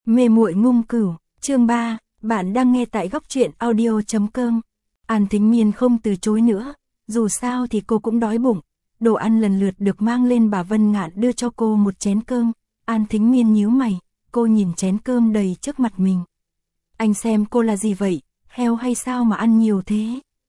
Mê muội ngung cửu, chương 3, bạn đang nghe tại góc truyện audio.com. An Thính Miên không từ chối nữa, dù sao thì cô cũng đói bụng. Đồ ăn lần lượt được mang lên, bà Vân Ngạn đưa cho cô một chén cơm. An Thính Miên nhíu mày, cô nhìn chén cơm đầy trước mặt mình. Anh xem cô là gì vậy, heo hay sao mà ăn nhiều thế?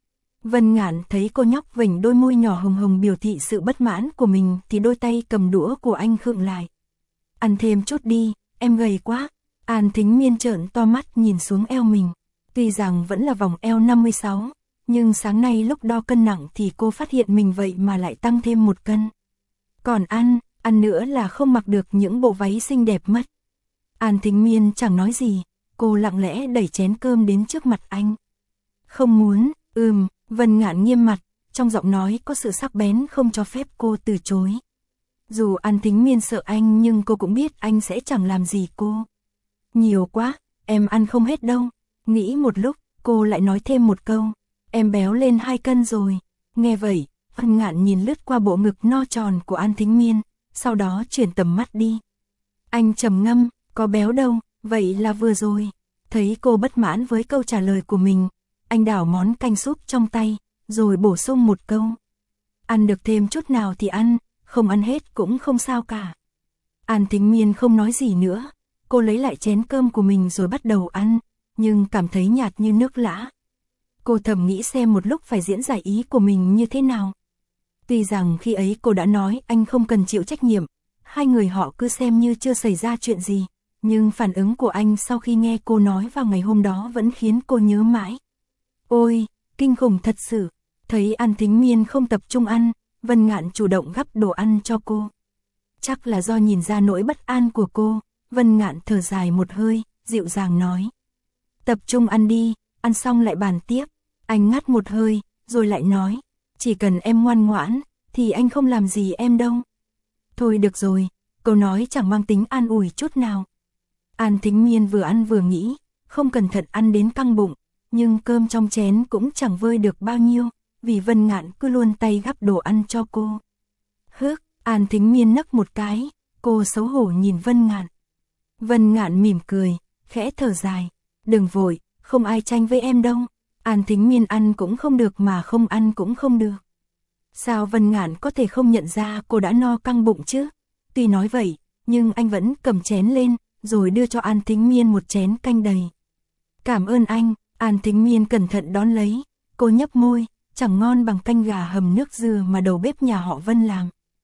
Vân Ngạn thấy cô nhóc vểnh đôi môi nhỏ hồng hồng biểu thị sự bất mãn của mình thì đôi tay cầm đũa của anh khựng lại. Ăn thêm chút đi, em gầy quá. An Thính Miên trợn to mắt nhìn xuống eo mình. Tuy rằng vẫn là vòng eo 56, nhưng sáng nay lúc đo cân nặng thì cô phát hiện mình vậy mà lại tăng thêm 1 cân. Còn ăn nữa là không mặc được những bộ váy xinh đẹp mất. An Thính Miên chẳng nói gì, cô lặng lẽ đẩy chén cơm đến trước mặt anh. Không muốn, Vân Ngạn nghiêm mặt, trong giọng nói có sự sắc bén không cho phép cô từ chối. Dù An Thính Miên sợ anh nhưng cô cũng biết anh sẽ chẳng làm gì cô. Nhiều quá, em ăn không hết đâu. Nghĩ một lúc, cô lại nói thêm một câu. Em béo lên 2 cân rồi. Nghe vậy, Vân Ngạn nhìn lướt qua bộ ngực no tròn của An Thính Miên, sau đó chuyển tầm mắt đi. Anh trầm ngâm, có béo đâu, vậy là vừa rồi. Thấy cô bất mãn với câu trả lời của mình, anh đảo món canh súp trong tay, rồi bổ sung một câu. Ăn được thêm chút nào thì ăn, không ăn hết cũng không sao cả. An Thính Miên không nói gì nữa, cô lấy lại chén cơm của mình rồi bắt đầu ăn, nhưng cảm thấy nhạt như nước lã. Cô thầm nghĩ xem một lúc phải diễn giải ý của mình như thế nào. Tuy rằng khi ấy cô đã nói anh không cần chịu trách nhiệm, hai người họ cứ xem như chưa xảy ra chuyện gì, nhưng phản ứng của anh sau khi nghe cô nói vào ngày hôm đó vẫn khiến cô nhớ mãi. Ôi, kinh khủng thật sự. Thấy An Thính Miên không tập trung ăn, Vân Ngạn chủ động gắp đồ ăn cho cô. Chắc là do nhìn ra nỗi bất an của cô, Vân Ngạn thở dài một hơi, dịu dàng nói. Tập trung ăn đi, ăn xong lại bàn tiếp. Anh ngắt một hơi, rồi lại nói. Chỉ cần em ngoan ngoãn, thì anh không làm gì em đâu. Thôi được rồi, câu nói chẳng mang tính an ủi chút nào. An Thính Miên vừa ăn vừa nghĩ, không cẩn thận ăn đến căng bụng, nhưng cơm trong chén cũng chẳng vơi được bao nhiêu, vì Vân Ngạn cứ luôn tay gắp đồ ăn cho cô. Hức, An Thính Miên nấc một cái, cô xấu hổ nhìn Vân Ngạn. Vân Ngạn mỉm cười, khẽ thở dài. Đừng vội, không ai tranh với em đâu. An Thính Miên ăn cũng không được mà không ăn cũng không được. Sao Vân Ngạn có thể không nhận ra cô đã no căng bụng chứ? Tuy nói vậy, nhưng anh vẫn cầm chén lên, rồi đưa cho An Thính Miên một chén canh đầy. Cảm ơn anh. An Thính Miên cẩn thận đón lấy, cô nhấp môi, chẳng ngon bằng canh gà hầm nước dừa mà đầu bếp nhà họ Vân làm.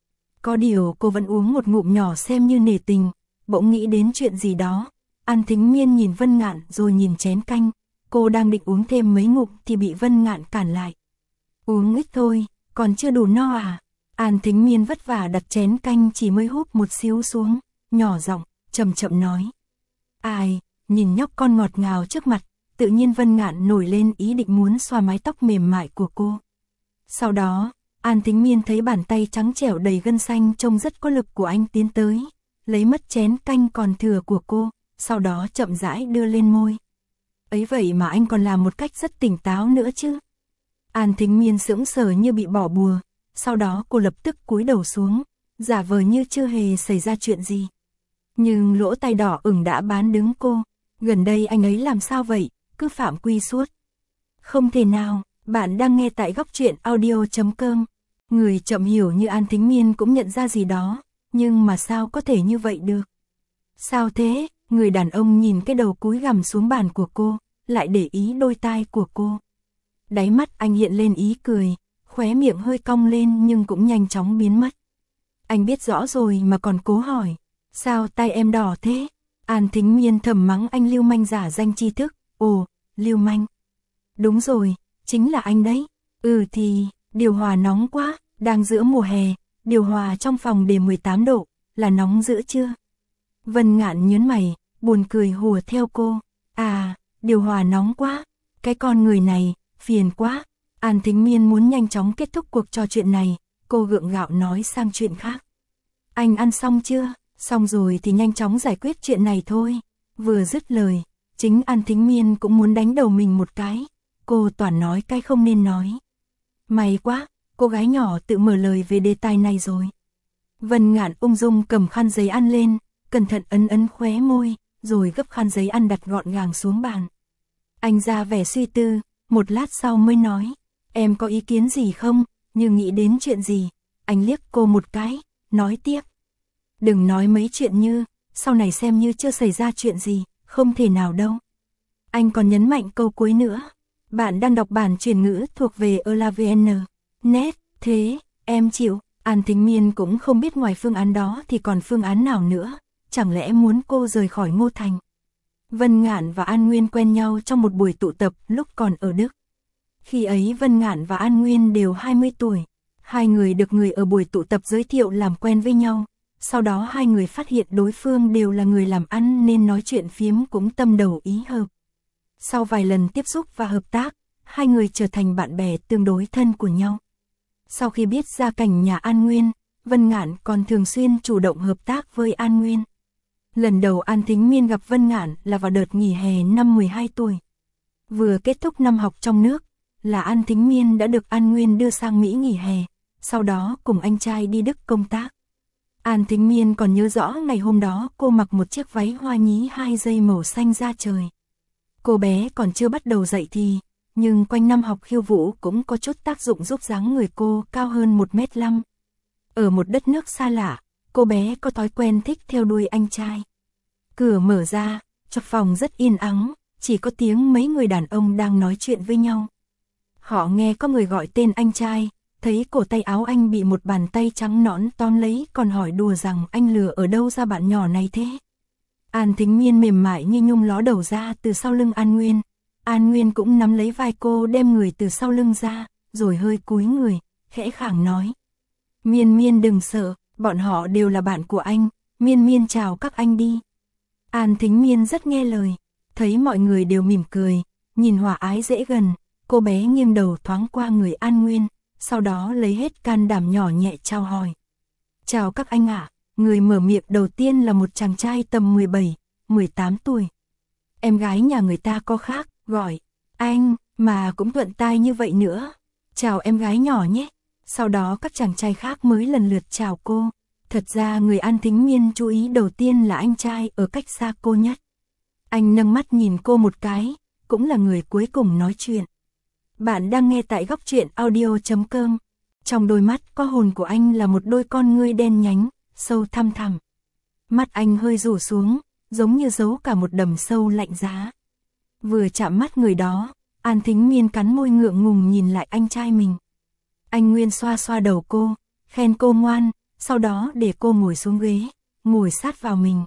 Có điều cô vẫn uống một ngụm nhỏ xem như nể tình, bỗng nghĩ đến chuyện gì đó. An Thính Miên nhìn Vân Ngạn rồi nhìn chén canh, cô đang định uống thêm mấy ngụm thì bị Vân Ngạn cản lại. Uống ít thôi, còn chưa đủ no à? An Thính Miên vất vả đặt chén canh chỉ mới húp một xíu xuống, nhỏ giọng, chậm chậm nói. Ai, nhìn nhóc con ngọt ngào trước mặt. Tự nhiên Vân Ngạn nổi lên ý định muốn xoa mái tóc mềm mại của cô. Sau đó, An Thính Miên thấy bàn tay trắng trẻo đầy gân xanh trông rất có lực của anh tiến tới, lấy mất chén canh còn thừa của cô, sau đó chậm rãi đưa lên môi. Ấy vậy mà anh còn làm một cách rất tỉnh táo nữa chứ. An Thính Miên sững sờ như bị bỏ bùa, sau đó cô lập tức cúi đầu xuống, giả vờ như chưa hề xảy ra chuyện gì. Nhưng lỗ tai đỏ ửng đã bán đứng cô, gần đây anh ấy làm sao vậy? Cứ phạm quy suốt. Không thể nào, bạn đang nghe tại góc truyện audio.com. Người chậm hiểu như An Thính Miên cũng nhận ra gì đó, nhưng mà sao có thể như vậy được? Sao thế? Người đàn ông nhìn cái đầu cúi gằm xuống bàn của cô, lại để ý đôi tai của cô. Đáy mắt anh hiện lên ý cười, khóe miệng hơi cong lên nhưng cũng nhanh chóng biến mất. Anh biết rõ rồi mà còn cố hỏi, sao tai em đỏ thế? An Thính Miên thầm mắng anh lưu manh giả danh tri thức. Ồ, lưu manh. Đúng rồi, chính là anh đấy. Thì, điều hòa nóng quá, đang giữa mùa hè, điều hòa trong phòng để 18 độ, là nóng dữ chưa? Vân Ngạn nhớn mày, buồn cười hùa theo cô. À, điều hòa nóng quá, cái con người này, phiền quá. An Thính Miên muốn nhanh chóng kết thúc cuộc trò chuyện này, cô gượng gạo nói sang chuyện khác. Anh ăn xong chưa? Xong rồi thì nhanh chóng giải quyết chuyện này thôi. Vừa dứt lời, chính An Thính Miên cũng muốn đánh đầu mình một cái, cô toàn nói cái không nên nói. May quá, cô gái nhỏ tự mở lời về đề tài này rồi. Vân Ngạn ung dung cầm khăn giấy ăn lên, cẩn thận ấn ấn khóe môi, rồi gấp khăn giấy ăn đặt gọn gàng xuống bàn. Anh ra vẻ suy tư, một lát sau mới nói, em có ý kiến gì không, như nghĩ đến chuyện gì. Anh liếc cô một cái, nói tiếp. Đừng nói mấy chuyện như, sau này xem như chưa xảy ra chuyện gì, không thể nào đâu. Anh còn nhấn mạnh câu cuối nữa. Bạn đang đọc bản chuyển ngữ thuộc về ELAVN. Net, thế, em chịu. An Thính Miên cũng không biết ngoài phương án đó thì còn phương án nào nữa. Chẳng lẽ muốn cô rời khỏi Ngô Thành? Vân Ngạn và An Nguyên quen nhau trong một buổi tụ tập lúc còn ở Đức. Khi ấy Vân Ngạn và An Nguyên đều 20 tuổi. Hai người được người ở buổi tụ tập giới thiệu làm quen với nhau. Sau đó hai người phát hiện đối phương đều là người làm ăn nên nói chuyện phiếm cũng tâm đầu ý hợp. Sau vài lần tiếp xúc và hợp tác, hai người trở thành bạn bè tương đối thân của nhau. Sau khi biết gia cảnh nhà An Nguyên, Vân Ngạn còn thường xuyên chủ động hợp tác với An Nguyên. Lần đầu An Thính Miên gặp Vân Ngạn là vào đợt nghỉ hè năm 12 tuổi. Vừa kết thúc năm học trong nước, là An Thính Miên đã được An Nguyên đưa sang Mỹ nghỉ hè, sau đó cùng anh trai đi Đức công tác. An Thính Miên còn nhớ rõ ngày hôm đó cô mặc một chiếc váy hoa nhí 2 dây màu xanh da trời. Cô bé còn chưa bắt đầu dậy thì, nhưng quanh năm học khiêu vũ cũng có chút tác dụng giúp dáng người cô cao hơn 1,5 m. Ở một đất nước xa lạ, cô bé có thói quen thích theo đuôi anh trai. Cửa mở ra, trong phòng rất yên ắng, chỉ có tiếng mấy người đàn ông đang nói chuyện với nhau. Họ nghe có người gọi tên anh trai, thấy cổ tay áo anh bị một bàn tay trắng nõn tóm lấy còn hỏi đùa rằng anh lừa ở đâu ra bạn nhỏ này thế. An Thính Miên mềm mại như nhung ló đầu ra từ sau lưng An Nguyên. An Nguyên cũng nắm lấy vai cô đem người từ sau lưng ra, rồi hơi cúi người, khẽ khàng nói. Miên Miên đừng sợ, bọn họ đều là bạn của anh, Miên Miên chào các anh đi. An Thính Miên rất nghe lời, thấy mọi người đều mỉm cười, nhìn hòa ái dễ gần, cô bé nghiêng đầu thoáng qua người An Nguyên, sau đó lấy hết can đảm nhỏ nhẹ chào hỏi. Chào các anh ạ. Người mở miệng đầu tiên là một chàng trai tầm 17, 18 tuổi. Em gái nhà người ta có khác, gọi anh, mà cũng thuận tai như vậy nữa. Chào em gái nhỏ nhé. Sau đó các chàng trai khác mới lần lượt chào cô. Thật ra người An Thính Miên chú ý đầu tiên là anh trai ở cách xa cô nhất. Anh nâng mắt nhìn cô một cái, cũng là người cuối cùng nói chuyện. Bạn đang nghe tại góc truyện audio.com. Trong đôi mắt có hồn của anh là một đôi con ngươi đen nhánh, sâu thăm thẳm. Mắt anh hơi rủ xuống, giống như giấu cả một đầm sâu lạnh giá. Vừa chạm mắt người đó, An Thính Miên cắn môi ngượng ngùng nhìn lại anh trai mình. Anh Nguyên xoa xoa đầu cô, khen cô ngoan, sau đó để cô ngồi xuống ghế, ngồi sát vào mình.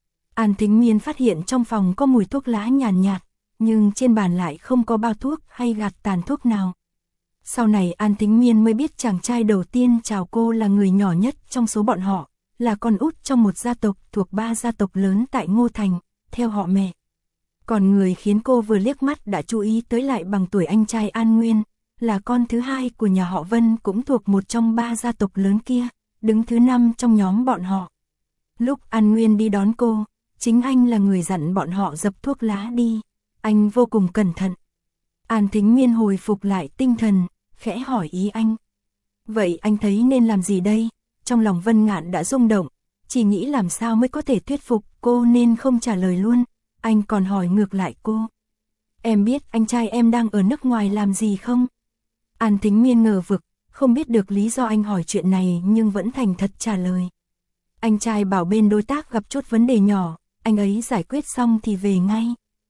An Thính Miên phát hiện trong phòng có mùi thuốc lá nhàn nhạt, nhưng trên bàn lại không có bao thuốc hay gạt tàn thuốc nào. Sau này An Thính Miên mới biết chàng trai đầu tiên chào cô là người nhỏ nhất trong số bọn họ, là con út trong một gia tộc thuộc 3 gia tộc lớn tại Ngô Thành, theo họ mẹ. Còn người khiến cô vừa liếc mắt đã chú ý tới lại bằng tuổi anh trai An Nguyên, là con thứ hai của nhà họ Vân cũng thuộc một trong 3 gia tộc lớn kia, đứng thứ 5 trong nhóm bọn họ. Lúc An Nguyên đi đón cô, chính anh là người dặn bọn họ dập thuốc lá đi, anh vô cùng cẩn thận. An Thính Miên hồi phục lại tinh thần, khẽ hỏi ý anh. Vậy anh thấy nên làm gì đây? Trong lòng Vân Ngạn đã rung động, chỉ nghĩ làm sao mới có thể thuyết phục cô nên không trả lời luôn. Anh còn hỏi ngược lại cô. Em biết anh trai em đang ở nước ngoài làm gì không? An Thính Miên ngờ vực, không biết được lý do anh hỏi chuyện này nhưng vẫn thành thật trả lời. Anh trai bảo bên đối tác gặp chút vấn đề nhỏ, anh ấy giải quyết xong thì về ngay.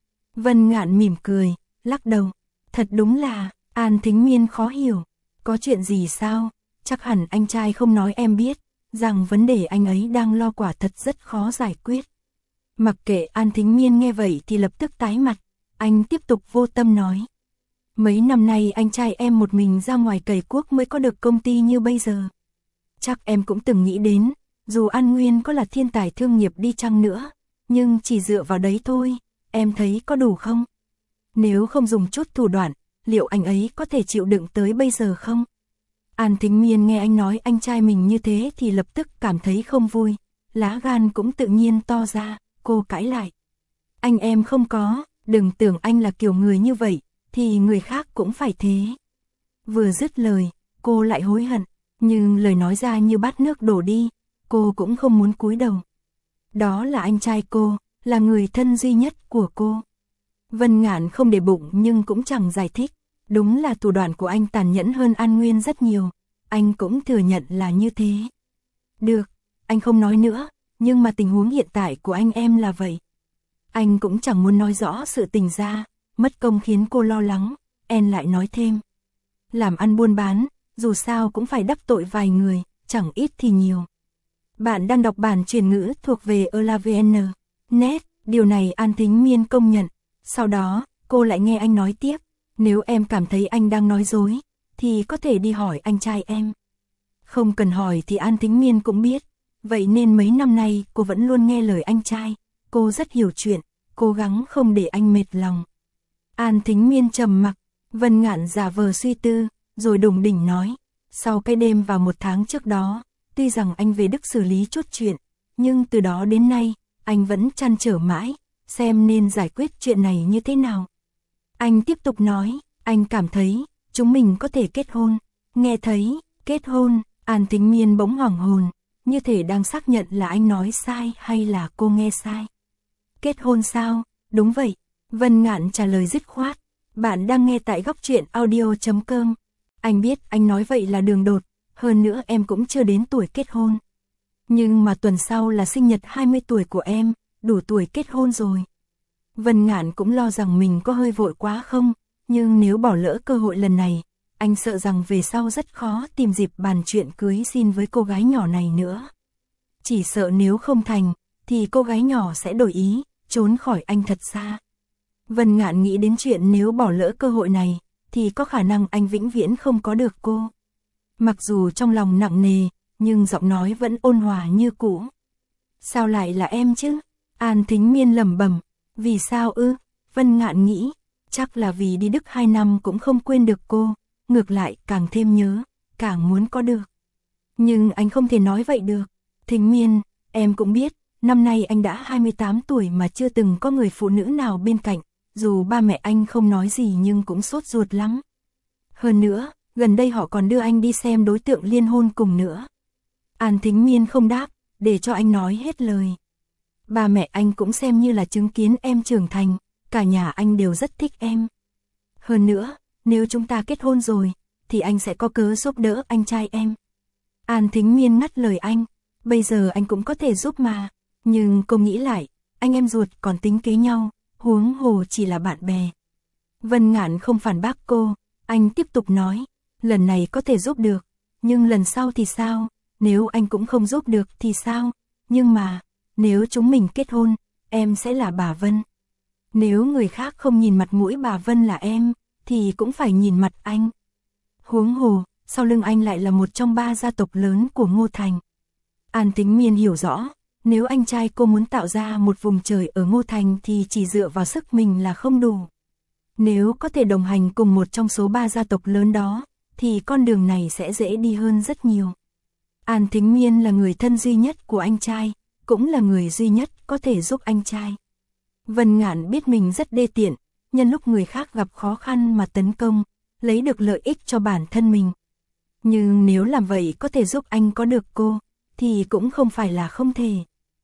Vân Ngạn mỉm cười, lắc đầu. Thật đúng là, An Thính Miên khó hiểu. Có chuyện gì sao? Chắc hẳn anh trai không nói em biết, rằng vấn đề anh ấy đang lo quả thật rất khó giải quyết. Mặc kệ An Thính Miên nghe vậy thì lập tức tái mặt, anh tiếp tục vô tâm nói. Mấy năm nay anh trai em một mình ra ngoài cày cuốc mới có được công ty như bây giờ. Chắc em cũng từng nghĩ đến, dù An Nguyên có là thiên tài thương nghiệp đi chăng nữa, nhưng chỉ dựa vào đấy thôi, em thấy có đủ không? Nếu không dùng chút thủ đoạn, liệu anh ấy có thể chịu đựng tới bây giờ không? An Thính Miên nghe anh nói anh trai mình như thế thì lập tức cảm thấy không vui, lá gan cũng tự nhiên to ra, cô cãi lại. Anh em không có, đừng tưởng anh là kiểu người như vậy, thì người khác cũng phải thế. Vừa dứt lời, cô lại hối hận, nhưng lời nói ra như bát nước đổ đi, cô cũng không muốn cúi đầu. Đó là anh trai cô, là người thân duy nhất của cô. Vân Ngạn không để bụng nhưng cũng chẳng giải thích. Đúng là thủ đoạn của anh tàn nhẫn hơn An Nguyên rất nhiều. Anh cũng thừa nhận là như thế. Được, anh không nói nữa, nhưng mà tình huống hiện tại của anh em là vậy. Anh cũng chẳng muốn nói rõ sự tình ra, mất công khiến cô lo lắng. Em lại nói thêm. Làm ăn buôn bán, dù sao cũng phải đắc tội vài người, chẳng ít thì nhiều. Bạn đang đọc bản truyền ngữ thuộc về ELAVN.net, điều này An Thính Miên công nhận. Sau đó, cô lại nghe anh nói tiếp, nếu em cảm thấy anh đang nói dối, thì có thể đi hỏi anh trai em. Không cần hỏi thì An Thính Miên cũng biết, vậy nên mấy năm nay cô vẫn luôn nghe lời anh trai, cô rất hiểu chuyện, cố gắng không để anh mệt lòng. An Thính Miên trầm mặc, Vân Ngạn giả vờ suy tư, rồi đùng đỉnh nói, sau cái đêm vào 1 tháng trước đó, tuy rằng anh về Đức xử lý chút chuyện, nhưng từ đó đến nay, anh vẫn trăn trở mãi, xem nên giải quyết chuyện này như thế nào. Anh tiếp tục nói, anh cảm thấy, chúng mình có thể kết hôn. Nghe thấy, kết hôn, An Thính Miên bỗng hoảng hồn, như thể đang xác nhận là anh nói sai hay là cô nghe sai. Kết hôn sao? Đúng vậy. Vân Ngạn trả lời dứt khoát. Bạn đang nghe tại góc truyện audio.com. Anh biết anh nói vậy là đường đột, hơn nữa em cũng chưa đến tuổi kết hôn. Nhưng mà tuần sau là sinh nhật 20 tuổi của em, đủ tuổi kết hôn rồi. Vân Ngạn cũng lo rằng mình có hơi vội quá không, nhưng nếu bỏ lỡ cơ hội lần này, anh sợ rằng về sau rất khó tìm dịp bàn chuyện cưới xin với cô gái nhỏ này nữa. Chỉ sợ nếu không thành, thì cô gái nhỏ sẽ đổi ý, trốn khỏi anh thật xa. Vân Ngạn nghĩ đến chuyện nếu bỏ lỡ cơ hội này, thì có khả năng anh vĩnh viễn không có được cô. Mặc dù trong lòng nặng nề, nhưng giọng nói vẫn ôn hòa như cũ. Sao lại là em chứ? An Thính Miên lẩm bẩm. Vì sao ư? Vân Ngạn nghĩ, chắc là vì đi Đức 2 năm cũng không quên được cô, ngược lại càng thêm nhớ, càng muốn có được. Nhưng anh không thể nói vậy được. Thính Miên, em cũng biết, năm nay anh đã 28 tuổi mà chưa từng có người phụ nữ nào bên cạnh, dù ba mẹ anh không nói gì nhưng cũng sốt ruột lắm. Hơn nữa, gần đây họ còn đưa anh đi xem đối tượng liên hôn cùng nữa. An Thính Miên không đáp, để cho anh nói hết lời. Ba mẹ anh cũng xem như là chứng kiến em trưởng thành, cả nhà anh đều rất thích em. Hơn nữa, nếu chúng ta kết hôn rồi, thì anh sẽ có cớ giúp đỡ anh trai em. An Thính Miên ngắt lời anh, bây giờ anh cũng có thể giúp mà, nhưng cô nghĩ lại, anh em ruột còn tính kế nhau, huống hồ chỉ là bạn bè. Vân Ngạn không phản bác cô, anh tiếp tục nói, lần này có thể giúp được, nhưng lần sau thì sao, nếu anh cũng không giúp được thì sao, nhưng mà, nếu chúng mình kết hôn, em sẽ là bà Vân. Nếu người khác không nhìn mặt mũi bà Vân là em, thì cũng phải nhìn mặt anh. Huống hồ, sau lưng anh lại là một trong 3 gia tộc lớn của Ngô Thành. An Thính Miên hiểu rõ, nếu anh trai cô muốn tạo ra một vùng trời ở Ngô Thành thì chỉ dựa vào sức mình là không đủ. Nếu có thể đồng hành cùng một trong số 3 gia tộc lớn đó, thì con đường này sẽ dễ đi hơn rất nhiều. An Thính Miên là người thân duy nhất của anh trai, cũng là người duy nhất có thể giúp anh trai. Vân Ngạn biết mình rất đê tiện, nhân lúc người khác gặp khó khăn mà tấn công, lấy được lợi ích cho bản thân mình. Nhưng nếu làm vậy có thể giúp anh có được cô, thì cũng không phải là không thể.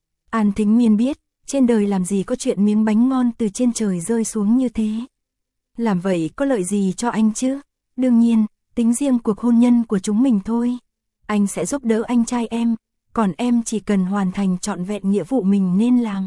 An Thính Miên biết, trên đời làm gì có chuyện miếng bánh ngon từ trên trời rơi xuống như thế. Làm vậy có lợi gì cho anh chứ? Đương nhiên, tính riêng cuộc hôn nhân của chúng mình thôi. Anh sẽ giúp đỡ anh trai em, còn em chỉ cần hoàn thành trọn vẹn nghĩa vụ mình nên làm.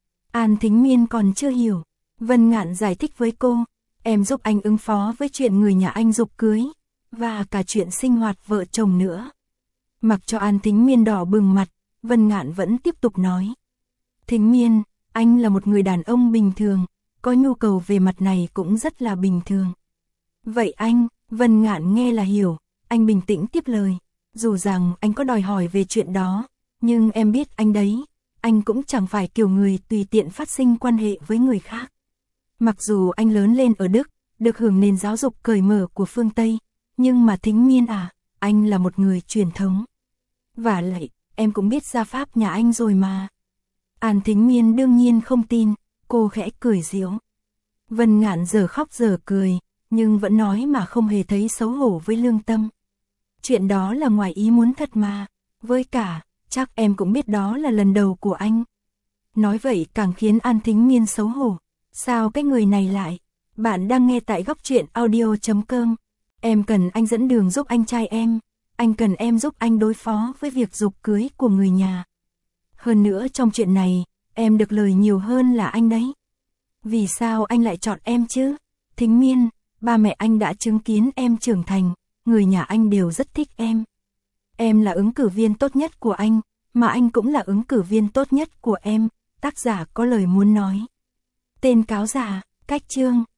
An Thính Miên còn chưa hiểu. Vân Ngạn giải thích với cô, em giúp anh ứng phó với chuyện người nhà anh giục cưới, và cả chuyện sinh hoạt vợ chồng nữa. Mặc cho An Thính Miên đỏ bừng mặt, Vân Ngạn vẫn tiếp tục nói. Thính Miên, anh là một người đàn ông bình thường, có nhu cầu về mặt này cũng rất là bình thường. Vậy anh, Vân Ngạn nghe là hiểu, anh bình tĩnh tiếp lời. Dù rằng anh có đòi hỏi về chuyện đó, nhưng em biết anh đấy, anh cũng chẳng phải kiểu người tùy tiện phát sinh quan hệ với người khác. Mặc dù anh lớn lên ở Đức, được hưởng nền giáo dục cởi mở của phương Tây, nhưng mà Thính Miên anh là một người truyền thống. Và lại, em cũng biết gia pháp nhà anh rồi mà. An Thính Miên đương nhiên không tin, cô khẽ cười giễu. Vân Ngạn giờ khóc giờ cười, nhưng vẫn nói mà không hề thấy xấu hổ với lương tâm. Chuyện đó là ngoài ý muốn thật mà, với cả, chắc em cũng biết đó là lần đầu của anh. Nói vậy càng khiến An Thính Miên xấu hổ. Sao cái người này lại? Bạn đang nghe tại góc truyện audio.com. Em cần anh dẫn đường giúp anh trai em. Anh cần em giúp anh đối phó với việc giục cưới của người nhà. Hơn nữa trong chuyện này, em được lời nhiều hơn là anh đấy. Vì sao anh lại chọn em chứ? Thính Miên, ba mẹ anh đã chứng kiến em trưởng thành, người nhà anh đều rất thích em. Em là ứng cử viên tốt nhất của anh, mà anh cũng là ứng cử viên tốt nhất của em, tác giả có lời muốn nói. Tên cáo giả, cách chương.